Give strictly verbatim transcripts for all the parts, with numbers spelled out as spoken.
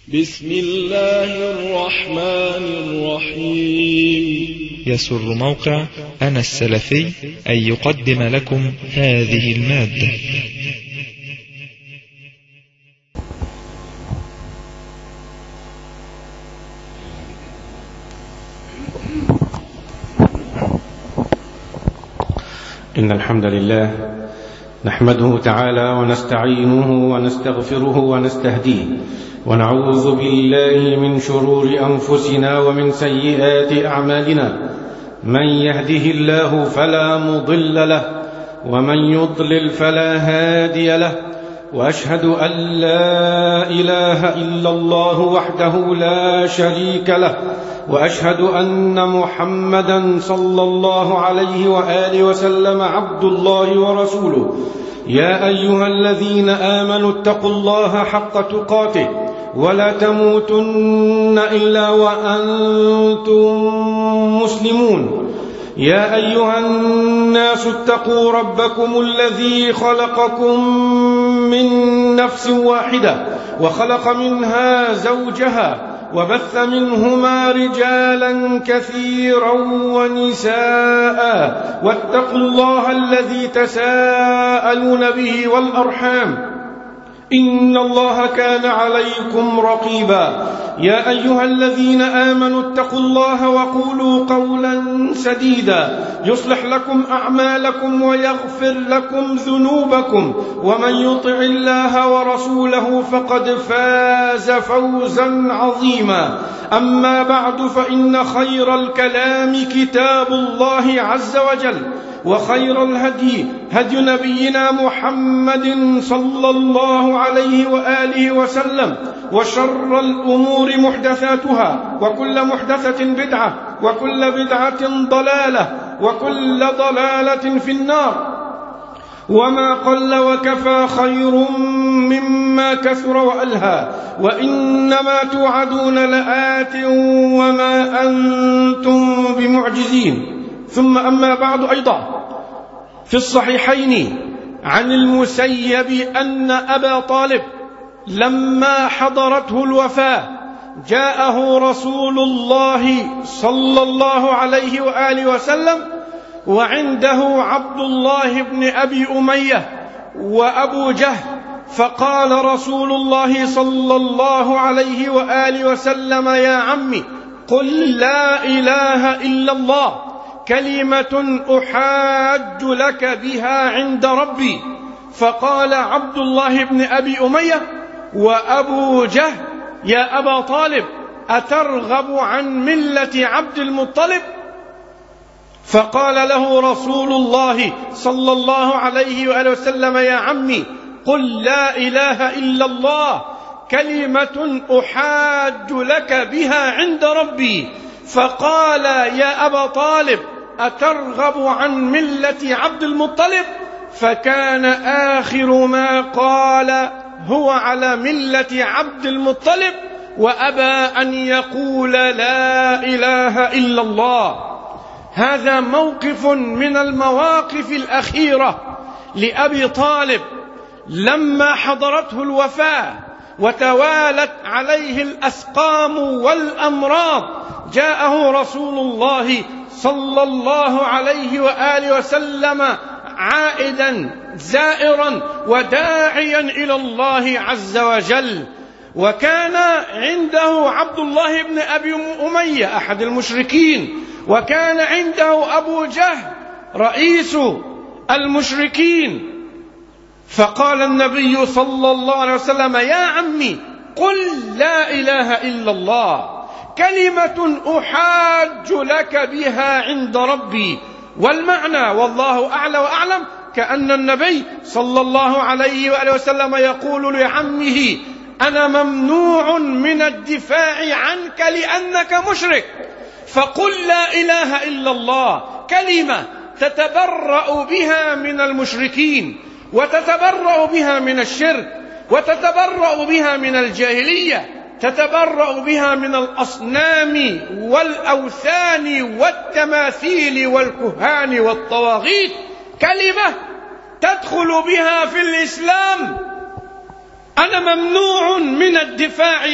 بسم الله الرحمن الرحيم. يسر موقع أنا السلفي أن يقدم لكم هذه المادة. إن الحمد لله نحمده تعالى ونستعينه ونستغفره ونستهديه، ونعوذ بالله من شرور أنفسنا ومن سيئات أعمالنا. من يهده الله فلا مضل له، ومن يضلل فلا هادي له، وأشهد أن لا إله إلا الله وحده لا شريك له، وأشهد أن محمدا صلى الله عليه وآله وسلم عبد الله ورسوله. يا أيها الذين آمنوا اتقوا الله حق تقاته ولا تموتن إلا وأنتم مسلمون. يا أيها الناس اتقوا ربكم الذي خلقكم من نفس واحدة وخلق منها زوجها وبث منهما رجالا كثيرا ونساء، واتقوا الله الذي تساءلون به والأرحام إن الله كان عليكم رقيبا. يا أيها الذين آمنوا اتقوا الله وقولوا قولا سديدا يصلح لكم أعمالكم ويغفر لكم ذنوبكم، ومن يطع الله ورسوله فقد فاز فوزا عظيما. أما بعد، فإن خير الكلام كتاب الله عز وجل، وخير الهدي هدي نبينا محمد صلى الله عليه وآله وسلم، وشر الأمور محدثاتها، وكل محدثة بدعة، وكل بدعة ضلالة، وكل ضلالة في النار. وما قل وكفى خير مما كثر وألهى، وإنما توعدون لآت وما أنتم بمعجزين. ثم أما بعد، أيضا في الصحيحين عن المسيب أن أبا طالب لما حضرته الوفاة جاءه رسول الله صلى الله عليه وآله وسلم، وعنده عبد الله بن أبي أمية وأبو جهل، فقال رسول الله صلى الله عليه وآله وسلم: يا عمي، قل لا إله إلا الله، كلمة أحاج لك بها عند ربي. فقال عبد الله بن أبي أمية وأبو جهل: يا أبا طالب، أترغب عن ملة عبد المطلب؟ فقال له رسول الله صلى الله عليه وآله وسلم: يا عمي، قل لا إله إلا الله، كلمة أحاج لك بها عند ربي. فقال: يا أبا طالب، أترغب عن ملة عبد المطلب؟ فكان آخر ما قال هو على ملة عبد المطلب، وأبى أن يقول لا إله إلا الله. هذا موقف من المواقف الأخيرة لأبي طالب لما حضرته الوفاة وتوالت عليه الأسقام والأمراض، جاءه رسول الله صلى الله عليه وآله وسلم عائدا زائرا وداعيا إلى الله عز وجل. وكان عنده عبد الله بن أبي أمية أحد المشركين، وكان عنده أبو جهل رئيس المشركين. فقال النبي صلى الله عليه وسلم: يا عمي، قل لا إله إلا الله، كلمة أحاج لك بها عند ربي. والمعنى والله أعلى وأعلم كأن النبي صلى الله عليه وآله وسلم يقول لعمه: أنا ممنوع من الدفاع عنك لأنك مشرك، فقل لا إله إلا الله، كلمة تتبرأ بها من المشركين، وتتبرأ بها من الشرك، وتتبرأ بها من الجاهلية، تتبرأ بها من الأصنام والأوثان والتماثيل والكهان والطواغيت، كلمة تدخل بها في الإسلام. أنا ممنوع من الدفاع عنك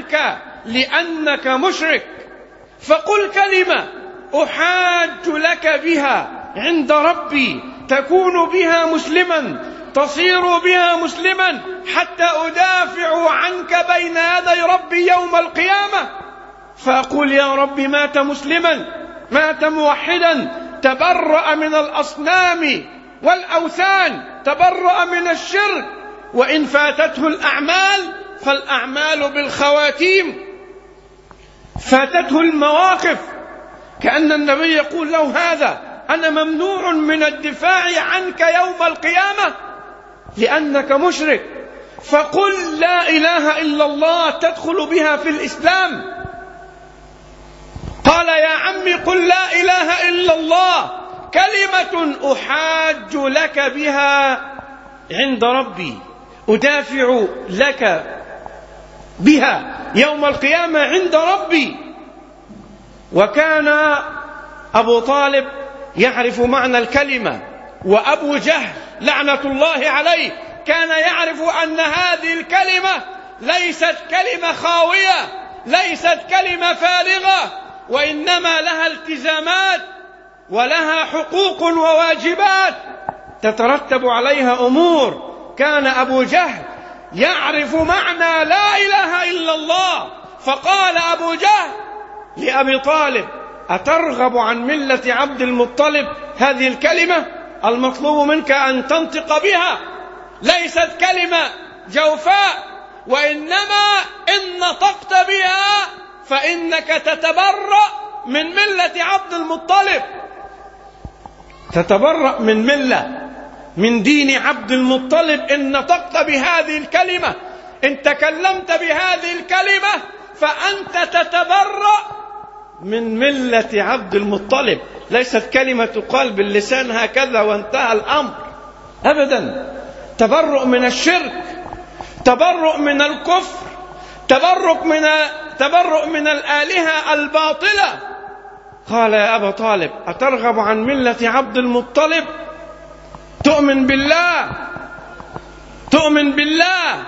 عنك لأنك مشرك، فقل كلمة أحاج لك بها عند ربي تكون بها مسلما، تصير بها مسلما حتى أدافع عنك بين يدي ربي يوم القيامة، فأقول يا ربي مات مسلما، مات موحدا، تبرأ من الأصنام والأوثان، تبرأ من الشرك، وإن فاتته الأعمال فالأعمال بالخواتيم، فاتته المواقف، كأن النبي يقول له هذا أنا ممنوع من الدفاع عنك يوم القيامة لأنك مشرك، فقل لا إله إلا الله تدخل بها في الإسلام. قال يا عمي قل لا إله إلا الله كلمة أحاج لك بها عند ربي، أدافع لك بها يوم القيامة عند ربي. وكان أبو طالب يعرف معنى الكلمة، وأبو جهل لعنة الله عليه كان يعرف أن هذه الكلمة ليست كلمة خاوية، ليست كلمة فارغة، وإنما لها التزامات ولها حقوق وواجبات تترتب عليها أمور. كان أبو جهل يعرف معنى لا إله إلا الله، فقال أبو جهل لأبي طالب أترغب عن ملة عبد المطلب؟ هذه الكلمة المطلوب منك أن تنطق بها ليست كلمة جوفاء، وإنما إن نطقت بها فإنك تتبرأ من ملة عبد المطلب، تتبرأ من ملة من دين عبد المطلب إن نطقت بهذه الكلمة، إن تكلمت بهذه الكلمة فأنت تتبرأ من ملة عبد المطلب. ليست كلمة تقال باللسان هكذا وانتهى الأمر أبدا، تبرؤ من الشرك، تبرؤ من الكفر، تبرؤ من تبرؤ من الآلهة الباطلة. قال يا أبا طالب أترغب عن ملة عبد المطلب؟ تؤمن بالله، تؤمن بالله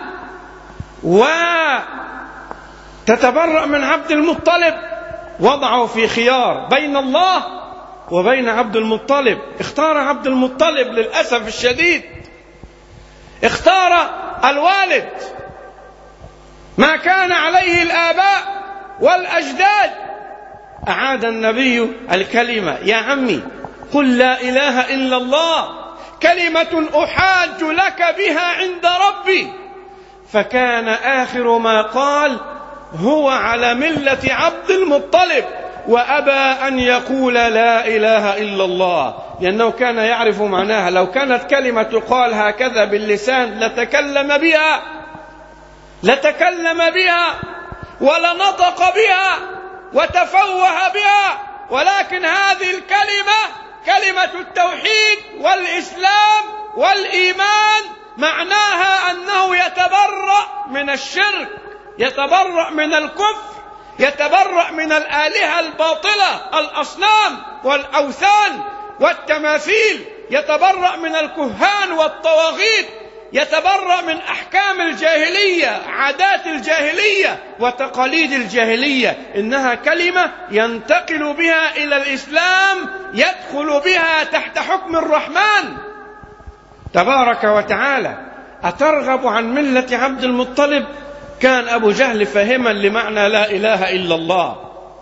وتتبرأ من عبد المطلب. وضعوا في خيار بين الله وبين عبد المطلب، اختار عبد المطلب للأسف الشديد، اختار الوالد ما كان عليه الآباء والأجداد. أعاد النبي الكلمة يا عمي قل لا إله إلا الله كلمة أحاج لك بها عند ربي، فكان آخر ما قال هو على ملة عبد المطلب، وأبى أن يقول لا إله إلا الله لأنه كان يعرف معناها. لو كانت كلمة تقال هكذا باللسان لتكلم بها، لتكلم بها ولنطق بها وتفوه بها، ولكن هذه الكلمة كلمة التوحيد والإسلام والإيمان معناها أنه يتبرأ من الشرك، يتبرأ من الكفر، يتبرأ من الآلهة الباطلة، الأصنام والأوثان والتماثيل، يتبرأ من الكهان والطواغيت، يتبرأ من أحكام الجاهلية، عادات الجاهلية وتقاليد الجاهلية. إنها كلمة ينتقل بها إلى الإسلام، يدخل بها تحت حكم الرحمن تبارك وتعالى. أترغب عن ملة عبد المطلب؟ كان أبو جهل فهما لمعنى لا إله إلا الله.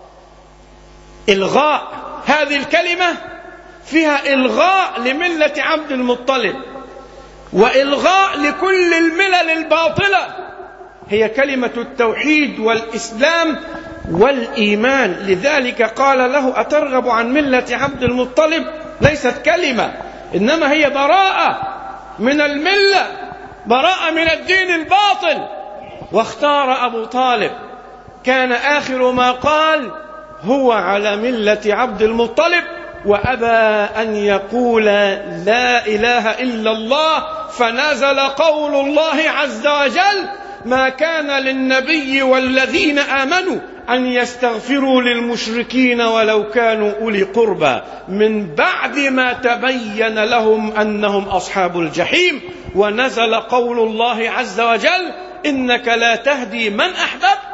إلغاء هذه الكلمة فيها إلغاء لملة عبد المطلب وإلغاء لكل الملل الباطلة، هي كلمة التوحيد والإسلام والإيمان. لذلك قال له أترغب عن ملة عبد المطلب؟ ليست كلمة، إنما هي براءة من الملة، براءة من الدين الباطل. واختار أبو طالب كان آخر ما قال هو على ملة عبد المطلب، وأبى أن يقول لا إله إلا الله، فنزل قول الله عز وجل ما كان للنبي والذين آمنوا أن يستغفروا للمشركين ولو كانوا أولي قربى من بعد ما تبين لهم أنهم أصحاب الجحيم. ونزل قول الله عز وجل إنك لا تهدي من أحببت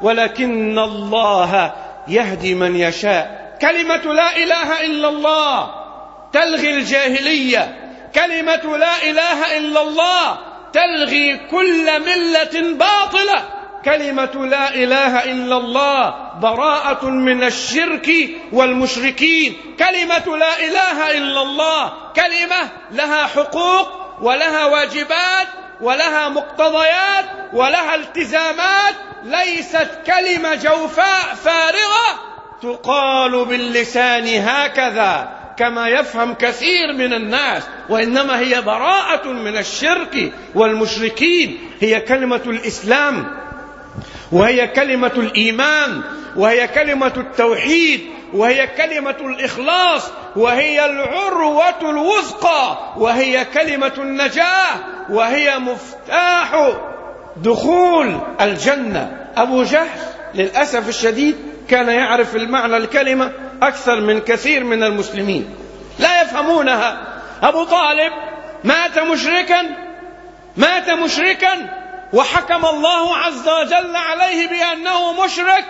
ولكن الله يهدي من يشاء. كلمة لا إله إلا الله تلغي الجاهلية، كلمة لا إله إلا الله تلغي كل ملة باطلة، كلمة لا إله إلا الله براءة من الشرك والمشركين، كلمة لا إله إلا الله كلمة لها حقوق ولها واجبات ولها مقتضيات ولها التزامات، ليست كلمة جوفاء فارغة تقال باللسان هكذا كما يفهم كثير من الناس، وإنما هي براءة من الشرك والمشركين، هي كلمة الإسلام، وهي كلمة الإيمان، وهي كلمة التوحيد، وهي كلمة الإخلاص، وهي العروة الوثقى، وهي كلمة النجاة، وهي مفتاح دخول الجنة. أبو جهل للأسف الشديد كان يعرف المعنى الكلمة أكثر من كثير من المسلمين، لا يفهمونها. أبو طالب مات مشركا مات مشركا وحكم الله عز وجل عليه بأنه مشرك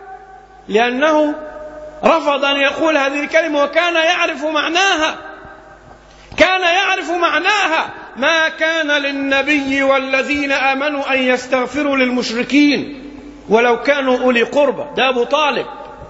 لأنه رفض أن يقول هذه الكلمة، وكان يعرف معناها كان يعرف معناها. ما كان للنبي والذين آمنوا أن يستغفروا للمشركين ولو كانوا أولي قربى. ده أبو طالب.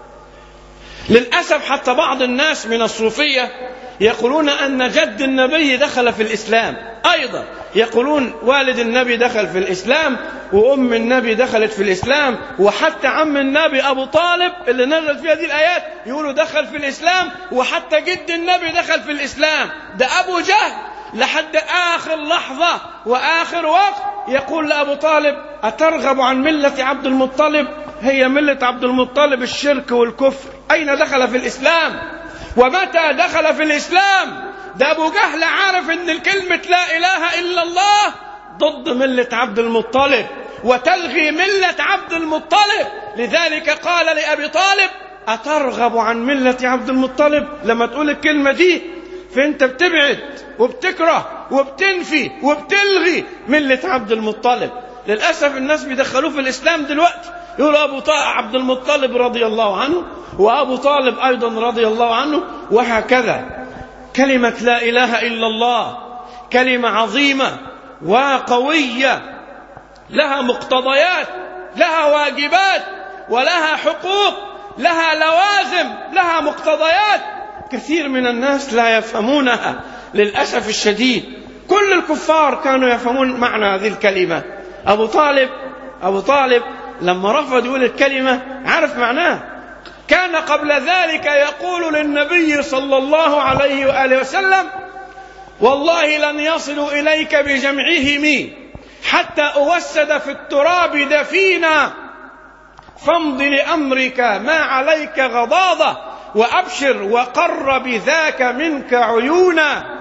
للأسف حتى بعض الناس من الصوفية يقولون أن جد النبي دخل في الإسلام، أيضا يقولون والد النبي دخل في الإسلام، وأم النبي دخلت في الإسلام، وحتى عم النبي أبو طالب اللي نزلت في هذه الآيات يقولوا دخل في الإسلام، وحتى جد النبي دخل في الإسلام. ده أبو جهل لحد آخر لحظة وآخر وقت يقول لأبو طالب أترغب عن ملة عبد المطلب؟ هي ملة عبد المطلب الشرك والكفر، أين دخل في الإسلام؟ ومتى دخل في الإسلام؟ ده أبو جهل عارف أن الكلمة لا إله إلا الله ضد ملة عبد المطلب وتلغي ملة عبد المطلب، لذلك قال لأبي طالب أترغب عن ملة عبد المطلب؟ لما تقول الكلمة دي فأنت بتبعد وبتكره وبتنفي وبتلغي ملة عبد المطلب. للأسف الناس بيدخلوه في الإسلام دلوقتي، يقول أبو عبد المطلب رضي الله عنه، وأبو طالب أيضا رضي الله عنه، وهكذا. كلمة لا إله إلا الله كلمة عظيمة وقوية، لها مقتضيات، لها واجبات، ولها حقوق، لها لوازم، لها مقتضيات. كثير من الناس لا يفهمونها للأسف الشديد. كل الكفار كانوا يفهمون معنى هذه الكلمة. أبو طالب أبو طالب لما رفض يقول الكلمة عرف معناه. كان قبل ذلك يقول للنبي صلى الله عليه وآله وسلم والله لن يصلوا إليك بجمعهم حتى أوسد في التراب دفينا، فامض لأمرك ما عليك غضاضة، وأبشر وقر بذاك منك عيونا.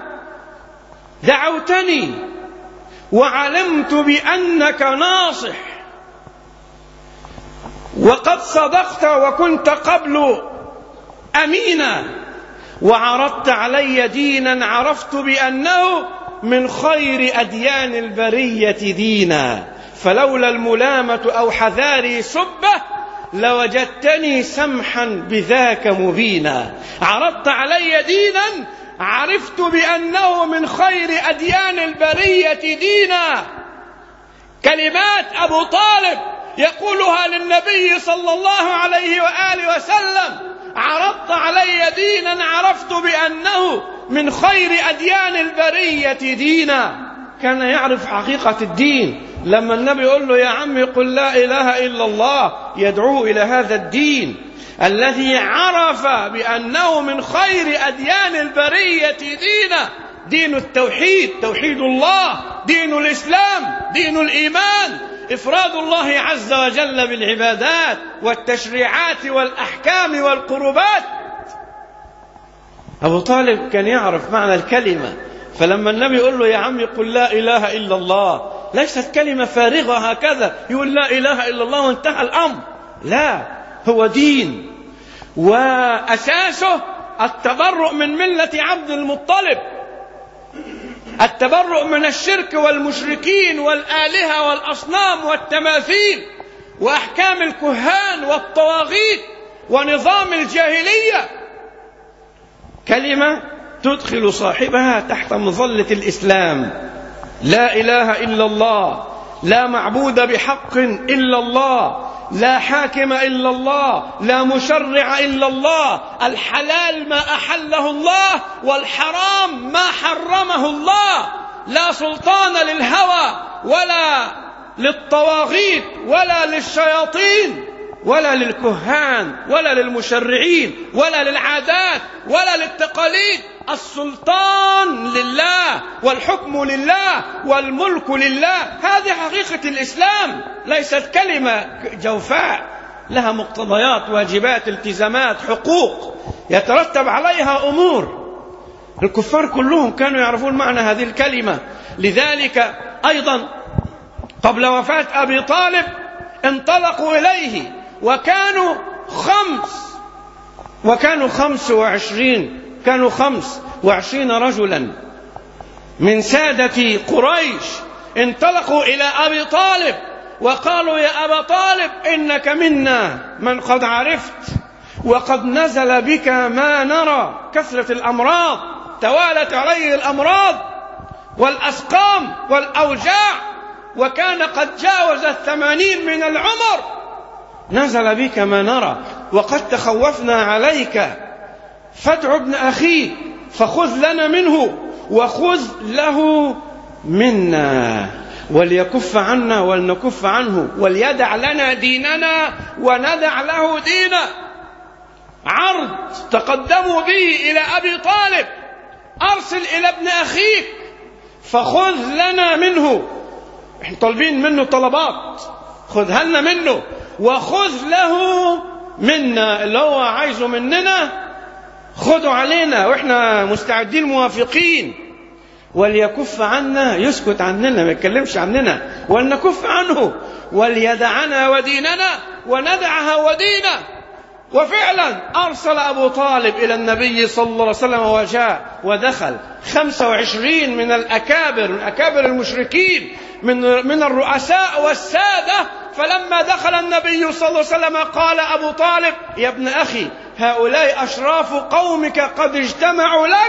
دعوتني وعلمت بأنك ناصح، وقد صدقت وكنت قبل أمينا، وعرضت علي دينا عرفت بأنه من خير أديان البرية دينا، فلولا الملامة أو حذاري سبة لوجدتني سمحا بذاك مبينا. عرضت علي دينا عرفت بأنه من خير أديان البرية دينا. كلمات أبو طالب يقولها للنبي صلى الله عليه وآله وسلم: عرضت علي دينا عرفت بأنه من خير أديان البرية دينا. كان يعرف حقيقة الدين. لما النبي يقول له يا عم قل لا إله إلا الله يدعوه إلى هذا الدين الذي عرف بأنه من خير أديان البرية دينا، دين التوحيد، توحيد الله، دين الإسلام، دين الإيمان، إفراد الله عز وجل بالعبادات والتشريعات والأحكام والقربات. أبو طالب كان يعرف معنى الكلمة، فلما النبي يقول له يا عم قل لا إله إلا الله ليست كلمة فارغة هكذا يقول لا إله إلا الله وانتهى الأمر، لا، هو دين وأساسه التبرؤ من ملة عبد المطلب، التبرؤ من الشرك والمشركين والآلهة والأصنام والتماثيل، وأحكام الكهان والطواغيت ونظام الجاهلية، كلمة تدخل صاحبها تحت مظلة الإسلام. لا إله إلا الله، لا معبود بحق إلا الله، لا حاكم إلا الله، لا مشرع إلا الله، الحلال ما أحله الله والحرام ما حرمه الله، لا سلطان للهوى ولا للطواغيت ولا للشياطين ولا للكهان ولا للمشرعين ولا للعادات ولا للتقاليد. السلطان لله والحكم لله والملك لله. هذه حقيقة الإسلام، ليست كلمة جوفاء، لها مقتضيات، واجبات، التزامات، حقوق يترتب عليها أمور. الكفار كلهم كانوا يعرفون معنى هذه الكلمة. لذلك أيضا قبل وفاة أبي طالب انطلقوا إليه، وكانوا خمس وكانوا خمس وعشرين كانوا خمس وعشرين رجلا من سادة قريش انطلقوا إلى أبي طالب وقالوا: يا أبا طالب، إنك منا من قد عرفت، وقد نزل بك ما نرى، كثرة الأمراض، توالت عليه الأمراض والأسقام والأوجاع، وكان قد جاوز الثمانين من العمر. نزل بك ما نرى وقد تخوفنا عليك، فادع ابن أخيك فخذ لنا منه وخذ له منا، وليكف عنا ولنكف عنه، وليدع لنا ديننا وندع له دينا. عرض تقدموا به إلى أبي طالب: أرسل إلى ابن أخيك فخذ لنا منه. احنا طالبين منه طلبات، خذها لنا منه، وخذ له منا، اللي هو عايزه مننا خذوا علينا واحنا مستعدين موافقين. وليكف عنا، يسكت عننا ما يتكلمش عننا، ولنكف عنه، وليدعنا وديننا وندعها ودينا. وفعلا أرسل أبو طالب إلى النبي صلى الله عليه وسلم، وجاء ودخل خمسة وعشرين من الأكابر من أكابر المشركين من من الرؤساء والسادة. فلما دخل النبي صلى الله عليه وسلم قال أبو طالب: يا ابن أخي، هؤلاء أشراف قومك قد اجتمعوا لك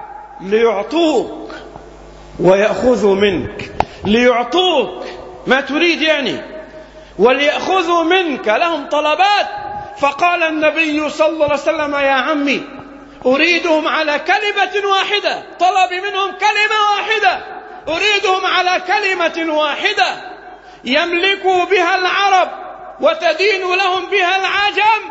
ليعطوك ويأخذوا منك. ليعطوك ما تريد يعني، وليأخذوا منك، لهم طلبات. فقال النبي صلى الله عليه وسلم: يا عمي، أريدهم على كلمة واحدة، طلبي منهم كلمة واحدة، أريدهم على كلمة واحدة يملكوا بها العرب وتدين لهم بها العجم.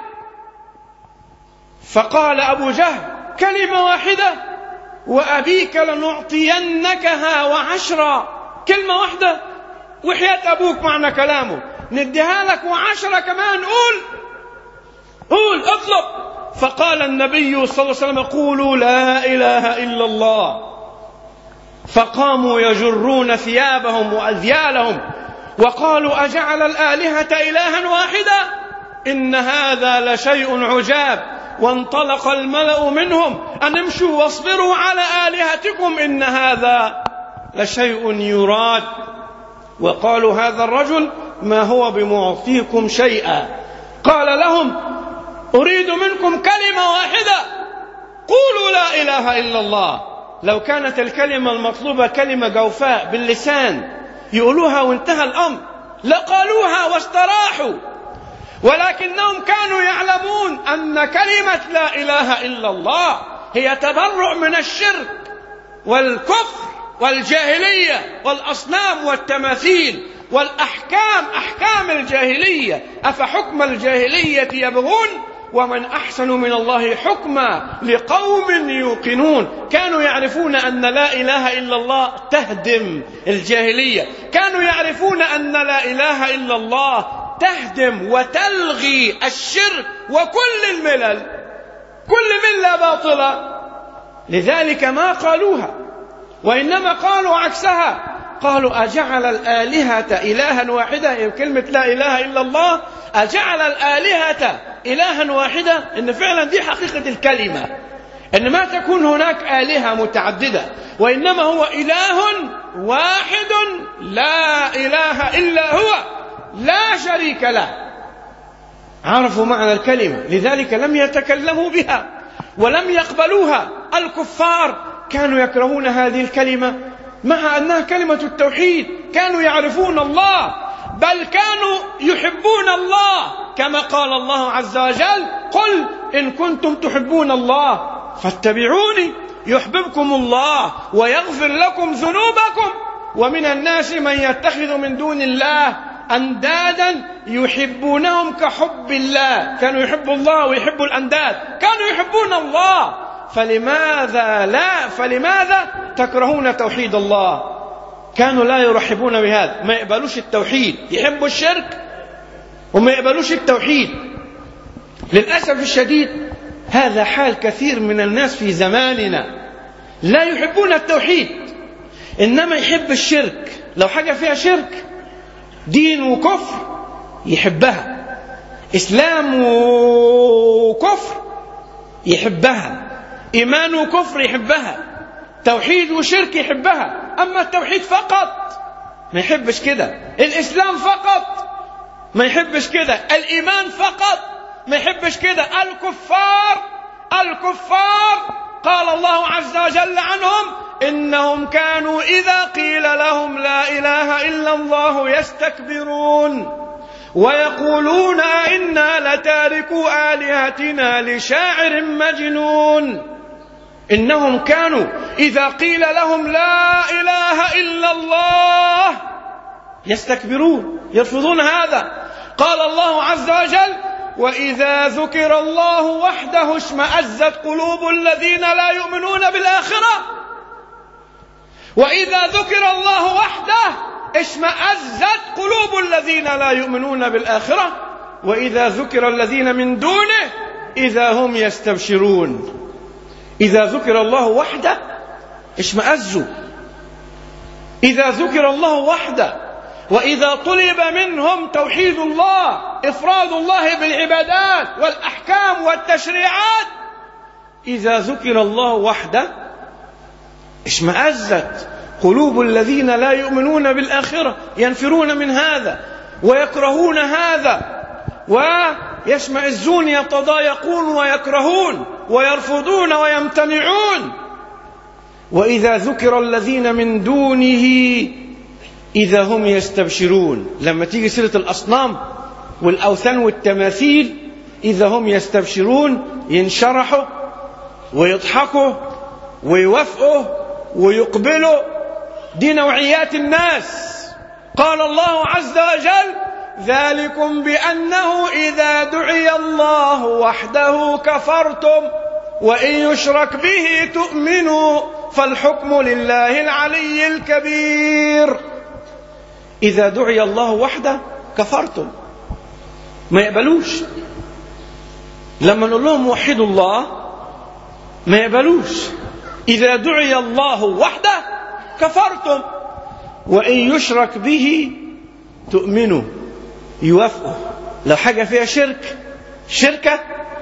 فقال أبو جهل: كلمة واحدة؟ وأبيك لنعطينكها وعشرة. كلمة واحدة؟ وحياة أبوك معنى كلامه نديها لك وعشرة كمان، قول قول اطلب. فقال النبي صلى الله عليه وسلم: قولوا لا إله إلا الله. فقاموا يجرون ثيابهم وأذيالهم وقالوا: أجعل الآلهة إلها واحدا؟ إن هذا لشيء عجاب. وانطلق الملأ منهم: أن امشوا واصبروا على آلهتكم، إن هذا لشيء يراد. وقالوا: هذا الرجل ما هو بمعطيكم شيئا. قال لهم: أريد منكم كلمة واحدة، قولوا لا إله إلا الله. لو كانت الكلمة المطلوبة كلمة جوفاء باللسان يقولوها وانتهى الأمر لقالوها واستراحوا، ولكنهم كانوا يعلمون أن كلمة لا إله إلا الله هي تبرؤ من الشرك والكفر والجاهلية والأصنام والتماثيل والأحكام، أحكام الجاهلية. أفحكم الجاهلية يبغون ومن أحسن من الله حكما لقوم يوقنون. كانوا يعرفون أن لا إله إلا الله تهدم الجاهلية، كانوا يعرفون أن لا إله إلا الله تهدم وتلغي الشرك وكل الملل، كل ملة باطلة. لذلك ما قالوها، وإنما قالوا عكسها. قالوا: أجعل الآلهة إلها واحدة. كلمة لا إله إلا الله، أجعل الآلهة إلها واحدة، إن فعلا دي حقيقة الكلمة، إن ما تكون هناك آلهة متعددة، وإنما هو إله واحد لا إله إلا هو، لا شريك له. عرفوا معنى الكلمة، لذلك لم يتكلموا بها ولم يقبلوها. الكفار كانوا يكرهون هذه الكلمة مع أنها كلمة التوحيد، كانوا يعرفون الله، بل كانوا يحبون الله، كما قال الله عز وجل: قل إن كنتم تحبون الله فاتبعوني يحببكم الله ويغفر لكم ذنوبكم. ومن الناس من يتخذ من دون الله أندادا يحبونهم كحب الله. كانوا يحبوا الله ويحبوا الأنداد، كانوا يحبون الله، فلماذا لا فلماذا تكرهون توحيد الله؟ كانوا لا يرحبون بهذا، ما يقبلوش التوحيد، يحبوا الشرك وما يقبلوش التوحيد. للأسف الشديد هذا حال كثير من الناس في زماننا، لا يحبون التوحيد إنما يحب الشرك. لو حاجة فيها شرك، دين وكفر، يحبها. إسلام وكفر يحبها، إيمان وكفر يحبها، توحيد وشرك يحبها. أما التوحيد فقط ما يحبش كده، الإسلام فقط ما يحبش كده، الإيمان فقط ما يحبش كده. الكفار الكفار قال الله عز وجل عنهم: إنهم كانوا إذا قيل لهم لا إله إلا الله يستكبرون ويقولون إنا لتاركوا آلهتنا لشاعر مجنون. إنهم كانوا إذا قيل لهم لا إله إلا الله يستكبرون، يرفضون هذا. قال الله عز وجل: وإذا ذكر الله وحده اشمأزت قلوب الذين لا يؤمنون بالآخرة. وإذا ذكر الله وحده اشمأزت قلوب الذين لا يؤمنون بالآخرة وإذا ذكر الذين من دونه إذا هم يستبشرون. إذا ذكر الله وحده اشمأزوا، إذا ذكر الله وحده، وإذا طلب منهم توحيد الله، إفراد الله بالعبادات والأحكام والتشريعات، إذا ذكر الله وحده اشمأزت قلوب الذين لا يؤمنون بالآخرة، ينفرون من هذا ويكرهون هذا ويشمئزون، يتضايقون ويكرهون ويرفضون ويمتنعون. وإذا ذكر الذين من دونه إذا هم يستبشرون. لما تيجي سيرة الأصنام والأوثان والتماثيل إذا هم يستبشرون، ينشرحوا ويضحكوا ويوافقوا ويقبلوا. دي نوعيات الناس. قال الله عز وجل: ذلكم بأنه إذا دعي الله وحده كفرتم وإن يشرك به تؤمنوا فالحكم لله العلي الكبير. إذا دعي الله وحده كفرتم، ما يقبلوش. لما نقول لهم وحدوا الله ما يقبلوش. إذا دعي الله وحده كفرتم وإن يشرك به تؤمنوا، يوافقوا. لو حاجة فيها شرك، شركة،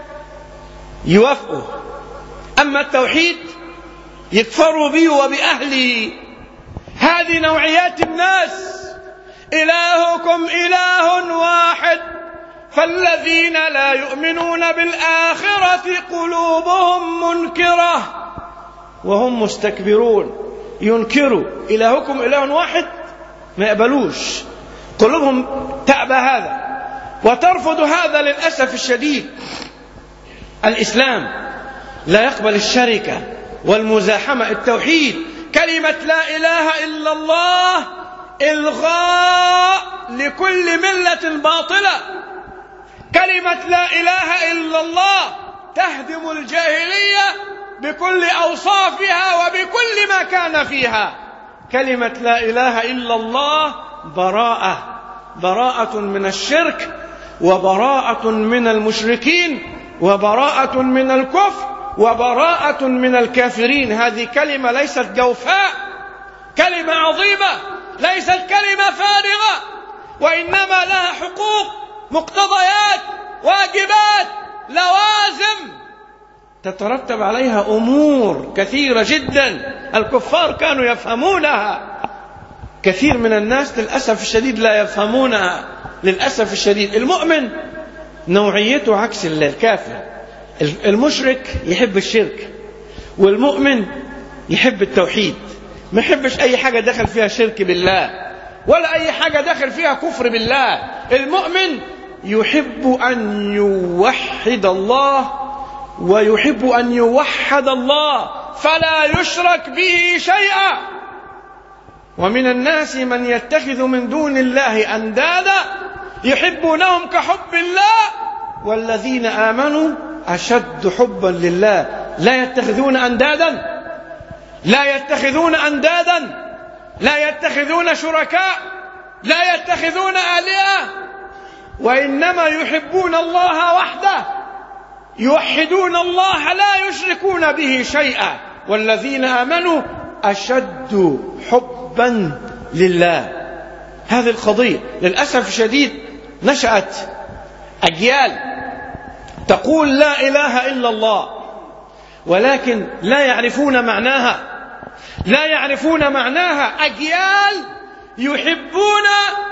يوافقوا. أما التوحيد يكفروا به وبأهله. هذه نوعيات الناس. إلهكم إله واحد فالذين لا يؤمنون بالآخرة قلوبهم منكرة وهم مستكبرون. ينكروا إلهكم إله واحد، ما يقبلوش، قلوبهم تأبى هذا وترفض هذا. للأسف الشديد الإسلام لا يقبل الشركة والمزاحمة. التوحيد كلمة لا إله إلا الله إلغاء لكل ملة باطلة. كلمة لا إله إلا الله تهدم الجاهلية بكل أوصافها وبكل ما كان فيها. كلمة لا إله إلا الله براءة، براءة من الشرك وبراءة من المشركين وبراءة من الكفر وبراءة من الكافرين. هذه كلمة ليست جوفاء، كلمة عظيمة، ليست كلمة فارغة، وإنما لها حقوق، مقتضيات، واجبات، لوازم تترتب عليها أمور كثيرة جدا. الكفار كانوا يفهمونها، كثير من الناس للأسف الشديد لا يفهمونها. للأسف الشديد المؤمن نوعيته عكس الكافر. المشرك يحب الشرك، والمؤمن يحب التوحيد، ما يحبش أي حاجة دخل فيها شرك بالله ولا أي حاجة دخل فيها كفر بالله. المؤمن يحب أن يوحد الله ويحب أن يوحد الله فلا يشرك به شيئا. ومن الناس من يتخذ من دون الله أندادا يحبونهم كحب الله والذين آمنوا أشد حبا لله. لا يتخذون أندادا لا يتخذون أندادا لا يتخذون شركاء لا يتخذون آلهة، وإنما يحبون الله وحده، يوحدون الله لا يشركون به شيئا. والذين آمنوا أشد حبا لله. هذه القضية للأسف الشديد نشأت أجيال تقول لا إله إلا الله ولكن لا يعرفون معناها لا يعرفون معناها. أجيال يحبون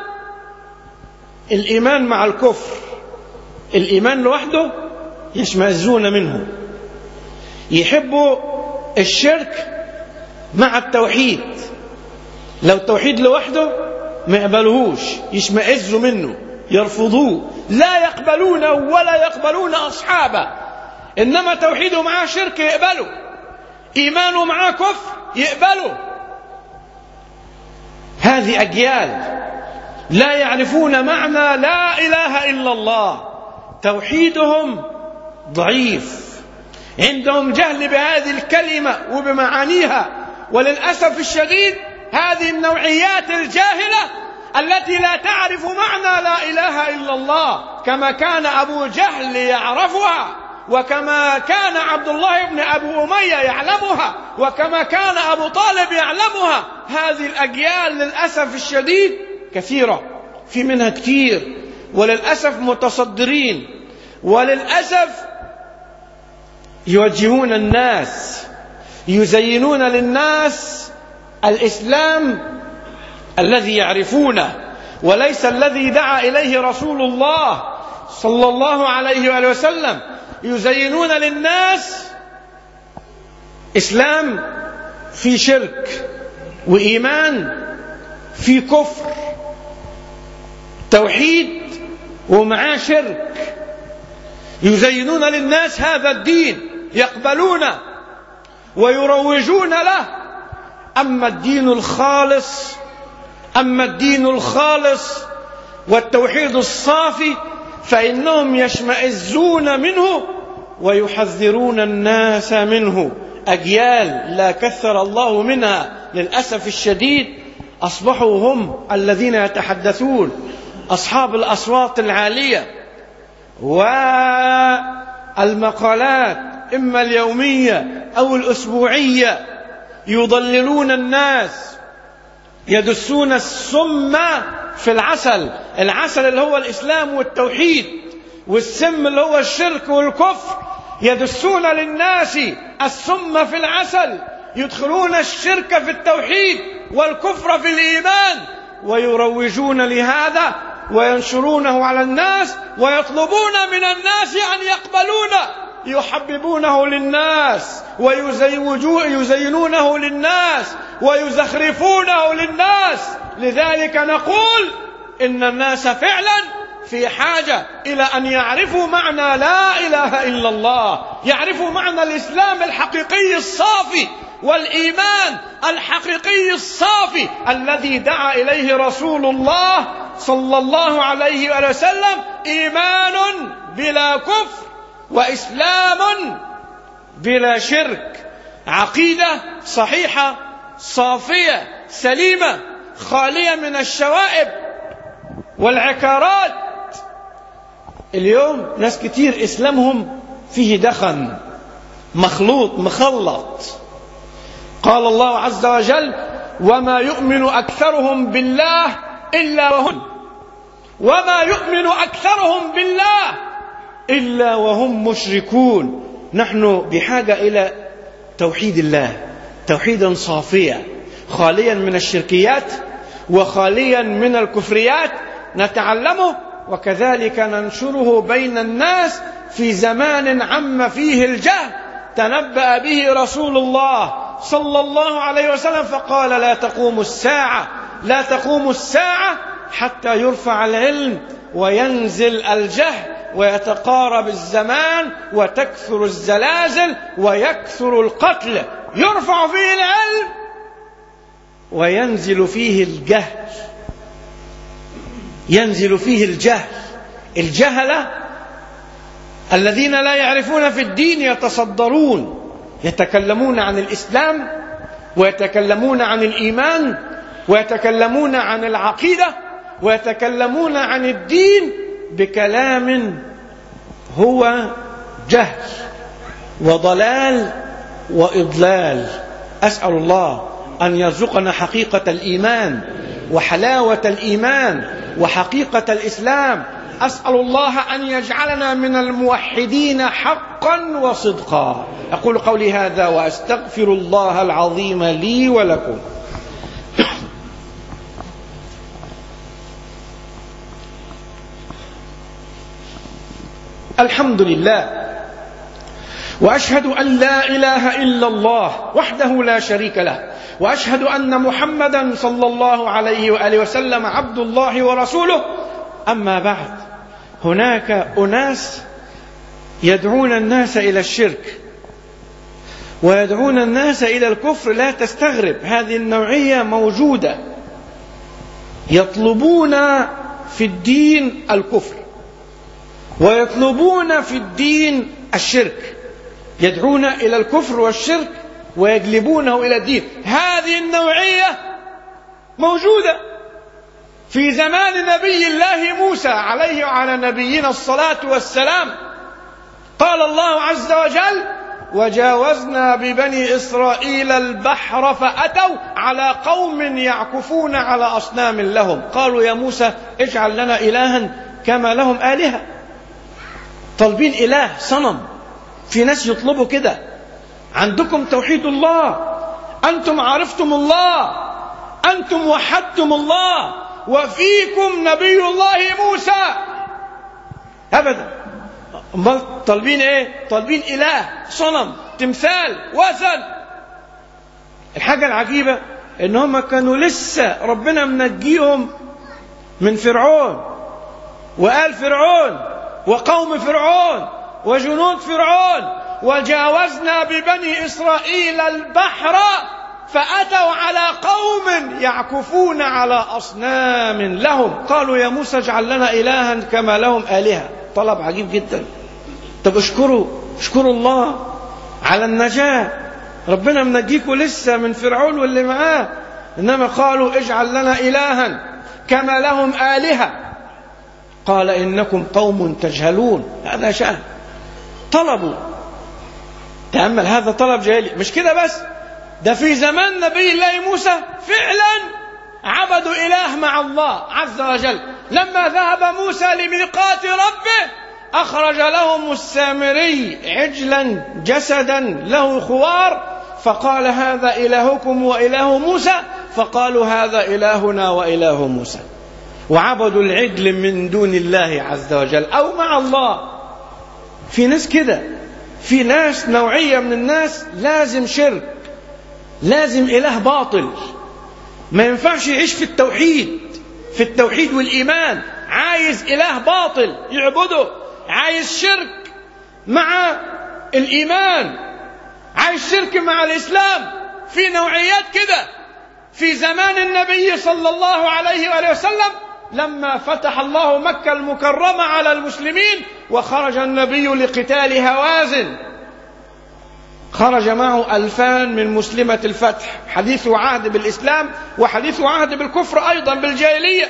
الإيمان مع الكفر، الإيمان لوحده يشمئزون منه، يحبوا الشرك مع التوحيد، لو التوحيد لوحده ما يقبلوهوش، يشمئزوا منه، يرفضوه، لا يقبلونه ولا يقبلون أصحابه. إنما توحيده معاه شرك يقبله، إيمانه معاه كفر يقبله. هذه أجيال لا يعرفون معنى لا إله إلا الله، توحيدهم ضعيف، عندهم جهل بهذه الكلمة وبمعانيها. وللأسف الشديد هذه النوعيات الجاهلة التي لا تعرف معنى لا إله إلا الله كما كان أبو جهل يعرفها، وكما كان عبد الله بن أبو أمية يعلمها، وكما كان أبو طالب يعلمها. هذه الأجيال للأسف الشديد كثيرة، في منها كثير، وللأسف متصدرين، وللأسف يوجهون الناس، يزينون للناس الإسلام الذي يعرفونه وليس الذي دعا إليه رسول الله صلى الله عليه وآله وسلم. يزينون للناس إسلام في شرك وإيمان في كفر، توحيد ومعاه شرك. يزينون للناس هذا الدين، يقبلونه ويروجون له. أما الدين الخالص أما الدين الخالص والتوحيد الصافي فإنهم يشمئزون منه ويحذرون الناس منه. أجيال لا كثر الله منها للأسف الشديد أصبحوا هم الذين يتحدثون، أصحاب الأصوات العالية والمقالات إما اليومية أو الأسبوعية، يضللون الناس، يدسون السم في العسل، العسل اللي هو الإسلام والتوحيد، والسم اللي هو الشرك والكفر. يدسون للناس السم في العسل، يدخلون الشرك في التوحيد والكفر في الإيمان، ويروجون لهذا وينشرونه على الناس، ويطلبون من الناس أن يقبلونه، يحببونه للناس ويزينونه للناس ويزخرفونه للناس. لذلك نقول إن الناس فعلا في حاجة إلى أن يعرفوا معنى لا إله إلا الله، يعرفوا معنى الإسلام الحقيقي الصافي والإيمان الحقيقي الصافي الذي دعا إليه رسول الله صلى الله عليه وسلم. إيمان بلا كفر وإسلام بلا شرك، عقيدة صحيحة صافية سليمة خالية من الشوائب والعكارات. اليوم ناس كتير إسلامهم فيه دخن مخلوط مخلط. قال الله عز وجل: وما يؤمن أكثرهم بالله إلا وهم وما يؤمن أكثرهم بالله إلا وهم مشركون. نحن بحاجة إلى توحيد الله، توحيدا صافيا خاليا من الشركيات وخاليا من الكفريات نتعلمه وكذلك ننشره بين الناس في زمان عم فيه الجهل. تنبأ به رسول الله صلى الله عليه وسلم فقال لا تقوم الساعة لا تقوم الساعة حتى يرفع العلم وينزل الجهل ويتقارب الزمان وتكثر الزلازل ويكثر القتل. يرفع فيه العلم وينزل فيه الجهل ينزل فيه الجهل. الجهلة الذين لا يعرفون في الدين يتصدرون، يتكلمون عن الإسلام ويتكلمون عن الإيمان ويتكلمون عن العقيدة ويتكلمون عن الدين بكلام هو جهل وضلال وإضلال. أسأل الله أن يرزقنا حقيقة الإيمان وحلاوة الإيمان وحقيقة الإسلام. أسأل الله أن يجعلنا من الموحدين حقا وصدقا. أقول قولي هذا وأستغفر الله العظيم لي ولكم. الحمد لله وأشهد أن لا إله إلا الله وحده لا شريك له، وأشهد أن محمدا صلى الله عليه وآله وسلم عبد الله ورسوله. أما بعد، هناك أناس يدعون الناس إلى الشرك ويدعون الناس إلى الكفر. لا تستغرب، هذه النوعية موجودة، يطلبون في الدين الكفر ويطلبون في الدين الشرك، يدعون إلى الكفر والشرك ويجلبونه إلى الدين. هذه النوعية موجودة في زمان نبي الله موسى عليه وعلى نبينا الصلاة والسلام. قال الله عز وجل: وجاوزنا ببني إسرائيل البحر فأتوا على قوم يعكفون على أصنام لهم قالوا يا موسى اجعل لنا إلها كما لهم آلهة. طالبين إله صنم. في ناس يطلبوا كده. عندكم توحيد الله، أنتم عرفتم الله، أنتم وحدتم الله، وفيكم نبي الله موسى. أبدا. طالبين إيه؟ طالبين إله صنم تمثال وثن. الحاجة العجيبة إن هم كانوا لسه ربنا منجيهم من فرعون وآل فرعون وقوم فرعون وجنود فرعون. وجاوزنا ببني إسرائيل البحر فأتوا على قوم يعكفون على أصنام لهم قالوا يا موسى اجعل لنا إلها كما لهم آلهة. طلب عجيب جدا. طب اشكروا اشكروا الله على النجاة، ربنا منجيكوا لسه من فرعون واللي معاه، إنما قالوا اجعل لنا إلها كما لهم آلهة. قال إنكم قوم تجهلون. هذا شأن طلبوا. تأمل، هذا طلب جاهلي. مش كده بس، ده في زمان نبي الله موسى فعلا عبدوا إله مع الله عز وجل. لما ذهب موسى لميقات ربه أخرج لهم السامري عجلا جسدا له خوار فقال هذا إلهكم وإله موسى، فقالوا هذا إلهنا وإله موسى، وعبدوا العجل من دون الله عز وجل أو مع الله. في ناس كده، في ناس نوعية من الناس لازم شرك، لازم إله باطل، ما ينفعش يعيش في التوحيد في التوحيد والإيمان. عايز إله باطل يعبده، عايز شرك مع الإيمان، عايز شرك مع الإسلام. في نوعيات كده في زمان النبي صلى الله عليه وآله وسلم. لما فتح الله مكة المكرمة على المسلمين وخرج النبي لقتال هوازن، خرج معه ألفان من مسلمة الفتح، حديث عهد بالإسلام وحديث عهد بالكفر أيضا بالجاهلية.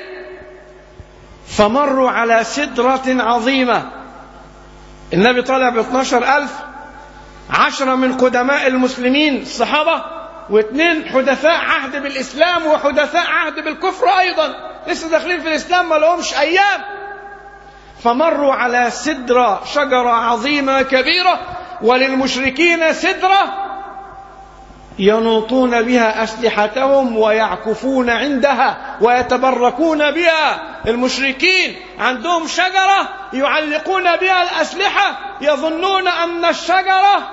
فمروا على سدرة عظيمة. النبي طلع باثناشر ألف، عشرة من قدماء المسلمين الصحابة، واثنين حدثاء عهد بالإسلام وحدثاء عهد بالكفر أيضا، لسه داخلين في الإسلام ما لهمش أيام. فمروا على سدرة، شجرة عظيمة كبيرة، وللمشركين سدرة ينوطون بها أسلحتهم ويعكفون عندها ويتبركون بها. المشركين عندهم شجرة يعلقون بها الأسلحة، يظنون أن الشجرة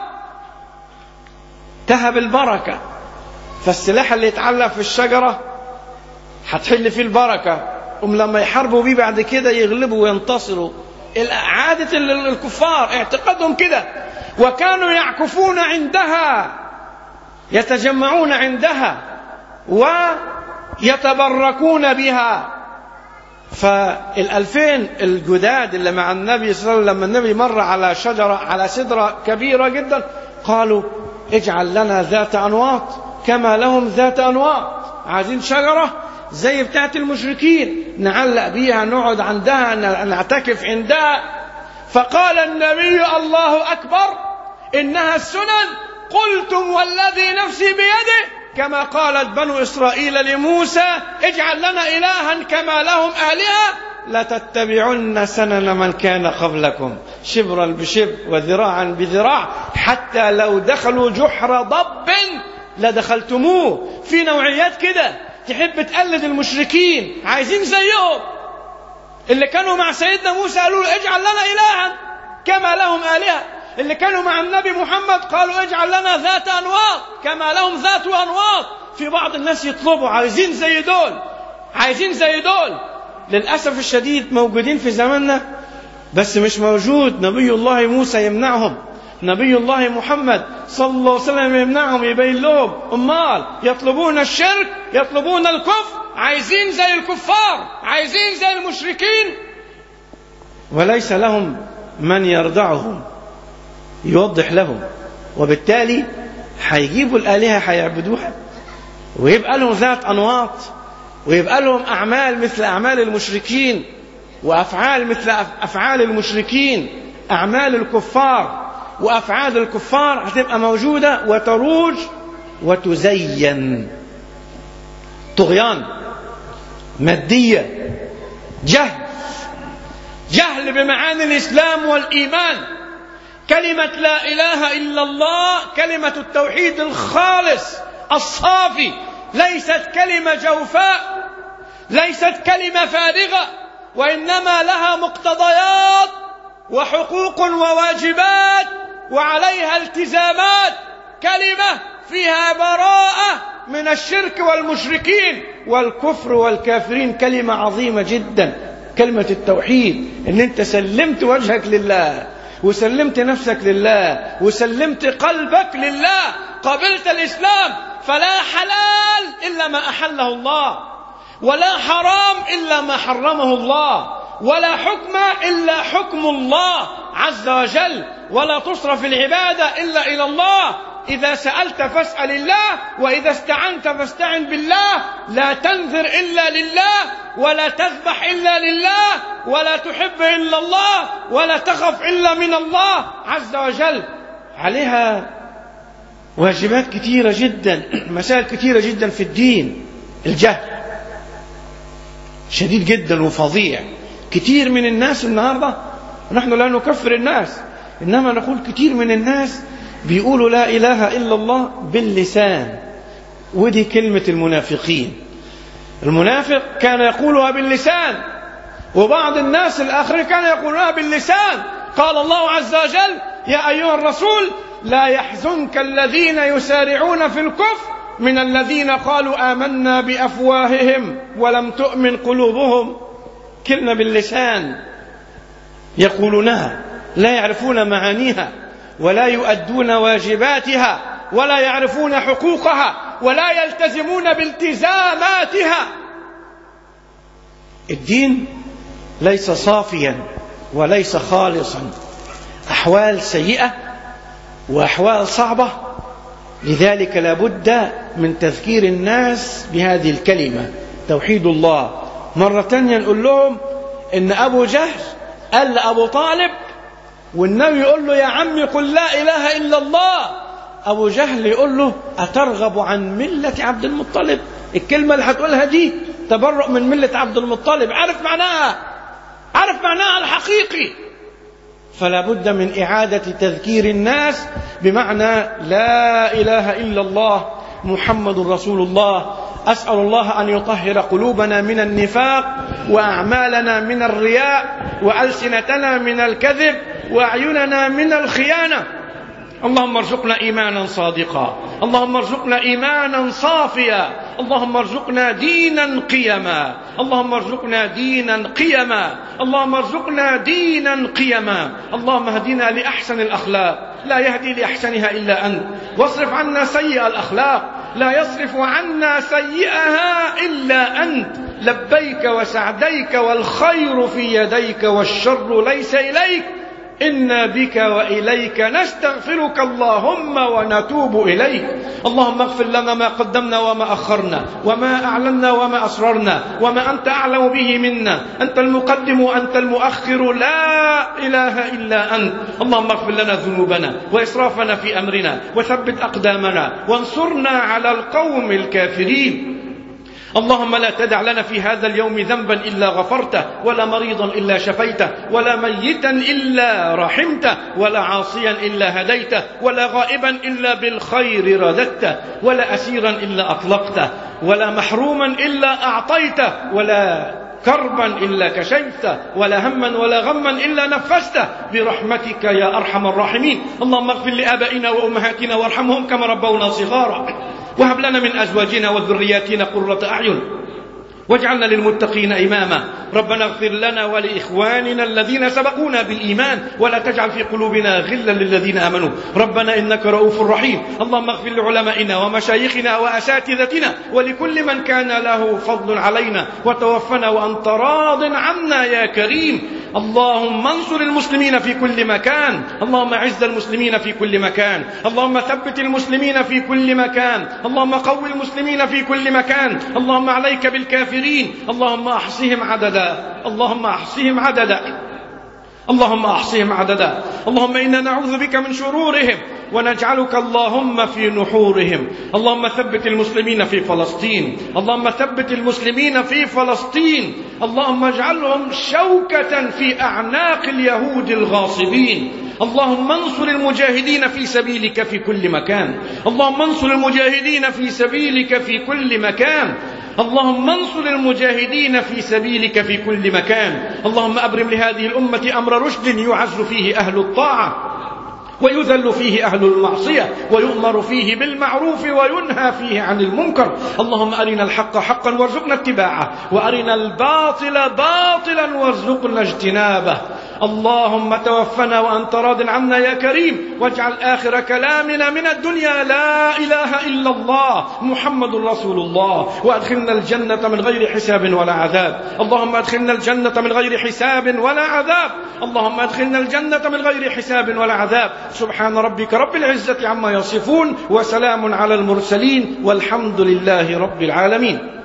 تهب البركة، فالسلاح اللي يتعلق في الشجرة هتحل فيه البركة، أم لما يحاربوا بيه بعد كده يغلبوا وينتصروا. عادة الكفار اعتقادهم كده. وكانوا يعكفون عندها، يتجمعون عندها ويتبركون بها. فالألفين الجداد اللي مع النبي صلى الله عليه وسلم لما النبي مر على شجرة على سدرة كبيرة جدا قالوا اجعل لنا ذات أنواط كما لهم ذات أنواط. عايزين شجرة زي بتاعت المشركين نعلق بيها، نقعد عندها، نعتكف عندها. فقال النبي الله أكبر إنها السنن. قلتم والذي نفسي بيده كما قالت بنو إسرائيل لموسى اجعل لنا إلها كما لهم آلهة لتتبعن سنن من كان قبلكم شبرا بشبر وذراعا بذراع حتى لو دخلوا جحر ضب لدخلتموه. في نوعيات كده تحب تقلد المشركين، عايزين زيهم. اللي كانوا مع سيدنا موسى قالوا له اجعل لنا إلها كما لهم آلهة. اللي كانوا مع النبي محمد قالوا اجعل لنا ذات أنواط كما لهم ذات أنواط. في بعض الناس يطلبوا عايزين زي دول، عايزين زي دول. للأسف الشديد موجودين في زماننا، بس مش موجود نبي الله موسى يمنعهم، نبي الله محمد صلى الله عليه وسلم يمنعهم، يبين لهم. أمال يطلبون الشرك، يطلبون الكفر، عايزين زي الكفار، عايزين زي المشركين، وليس لهم من يردعهم يوضح لهم. وبالتالي هيجيبوا الآلهة هيعبدوها ويبقى لهم ذات أنواط ويبقى لهم أعمال مثل أعمال المشركين وأفعال مثل أفعال المشركين. أعمال الكفار وأفعال الكفار هتبقى موجودة وتروج وتزين. طغيان، مادية، جهل، جهل بمعاني الإسلام والإيمان. كلمة لا إله إلا الله كلمة التوحيد الخالص الصافي، ليست كلمة جوفاء، ليست كلمة فارغة، وإنما لها مقتضيات وحقوق وواجبات وعليها التزامات. كلمة فيها براءة من الشرك والمشركين والكفر والكافرين. كلمة عظيمة جدا كلمة التوحيد، إن أنت سلمت وجهك لله وسلمت نفسك لله وسلمت قلبك لله، قبلت الإسلام. فلا حلال إلا ما أحله الله، ولا حرام إلا ما حرمه الله، ولا حكم إلا حكم الله عز وجل، ولا تصرف العبادة إلا إلى الله. إذا سألت فاسأل الله، وإذا استعنت فاستعن بالله. لا تنذر إلا لله، ولا تذبح إلا لله، ولا تحب إلا الله، ولا تخف إلا من الله عز وجل. عليها واجبات كثيرة جدا، مسائل كثيرة جدا في الدين. الجهل شديد جدا وفظيع. كثير من الناس النهاردة، نحن لا نكفر الناس، إنما نقول كثير من الناس بيقولوا لا إله إلا الله باللسان، ودي كلمة المنافقين. المنافق كان يقولها باللسان، وبعض الناس الآخرين كان يقولها باللسان. قال الله عز وجل يا أيها الرسول لا يحزنك الذين يسارعون في الكفر من الذين قالوا آمنا بأفواههم ولم تؤمن قلوبهم. كلمة باللسان يقولونها، لا يعرفون معانيها، ولا يؤدون واجباتها، ولا يعرفون حقوقها، ولا يلتزمون بالتزاماتها. الدين ليس صافيا وليس خالصا، أحوال سيئة وأحوال صعبة. لذلك لابد من تذكير الناس بهذه الكلمة توحيد الله. مرة تانية نقول لهم إن أبو جهل قال لأبو طالب، والنبي يقول له يا عمي قل لا إله إلا الله. أبو جهل يقول له أترغب عن ملة عبد المطلب؟ الكلمة اللي هتقولها دي تبرؤ من ملة عبد المطلب. عارف معناها، عارف معناها الحقيقي. فلا بد من إعادة تذكير الناس بمعنى لا إله إلا الله محمد رسول الله. أسأل الله أن يطهر قلوبنا من النفاق، وأعمالنا من الرياء، وألسنتنا من الكذب، وأعيننا من الخيانة. اللهم ارزقنا إيمانا صادقا، اللهم ارزقنا إيمانا صافيا، اللهم ارزقنا دينا قيما، اللهم ارزقنا دينا قيما، اللهم ارزقنا دينا قيما. اللهم اهدنا لأحسن الأخلاق، لا يهدي لأحسنها إلا أنت، واصرف عنا سيئ الأخلاق، لا يصرف عنا سيئها إلا أنت. لبيك وسعديك والخير في يديك والشر ليس إليك، إنا بك وإليك نستغفرك اللهم ونتوب إليك. اللهم اغفر لنا ما قدمنا وما أخرنا، وما أعلنا وما أسررنا، وما أنت أعلم به منا. أنت المقدم وأنت المؤخر، لا إله إلا أنت. اللهم اغفر لنا ذنوبنا وإسرافنا في أمرنا، وثبت أقدامنا، وانصرنا على القوم الكافرين. اللهم لا تدع لنا في هذا اليوم ذنبا إلا غفرته، ولا مريضا إلا شفيته، ولا ميتا إلا رحمته، ولا عاصيا إلا هديته، ولا غائبا إلا بالخير رددته، ولا أسيرا إلا أطلقته، ولا محروما إلا أعطيته، ولا كربا إلا كشفته، ولا هما ولا غما إلا نفسته، برحمتك يا أرحم الراحمين. اللهم اغفر لآبائنا وأمهاتنا وارحمهم كما ربونا صغارا، وهب لنا من أزواجنا وذرياتنا قرة أعين، واجعلنا للمتقين إماما. ربنا اغفر لنا ولإخواننا الذين سبقونا بالإيمان، ولا تجعل في قلوبنا غلا للذين آمنوا، ربنا إنك رؤوف رحيم. اللهم اغفر لعلمائنا ومشايخنا وأساتذتنا، ولكل من كان له فضل علينا، وتوفنا وأنت راض عنا يا كريم. اللهم انصر المسلمين في كل مكان، اللهم اعز المسلمين في كل مكان، اللهم ثبت المسلمين في كل مكان، اللهم قوي المسلمين في كل مكان. اللهم عليك بالكافرين، اللهم احصهم عددا، اللهم احصهم عددا، اللهم احصهم عددا. اللهم إنا نعوذ بك من شرورهم، ونجعلك اللهم في نحورهم. اللهم ثبت المسلمين في فلسطين، اللهم ثبت المسلمين في فلسطين، اللهم اجعلهم شوكة في أعناق اليهود الغاصبين. اللهم انصر المجاهدين في سبيلك في كل مكان، اللهم انصر المجاهدين في سبيلك في كل مكان، اللهم انصر المجاهدين في سبيلك في كل مكان. اللهم أبرم لهذه الأمة أمر رشد يعز فيه أهل الطاعة، ويذل فيه أهل المعصية، ويؤمر فيه بالمعروف وينهى فيه عن المنكر. اللهم أرنا الحق حقا وارزقنا اتباعه، وأرنا الباطل باطلا وارزقنا اجتنابه. اللهم توفنا وأنت راض عنا يا كريم، واجعل آخر كلامنا من الدنيا لا إله إلا الله محمد رسول الله، وأدخلنا الجنة من غير حساب ولا عذاب. اللهم أدخلنا الجنة من غير حساب ولا عذاب، اللهم أدخلنا الجنة من غير حساب ولا عذاب. سبحان ربك رب العزة عما يصفون، وسلام على المرسلين، والحمد لله رب العالمين.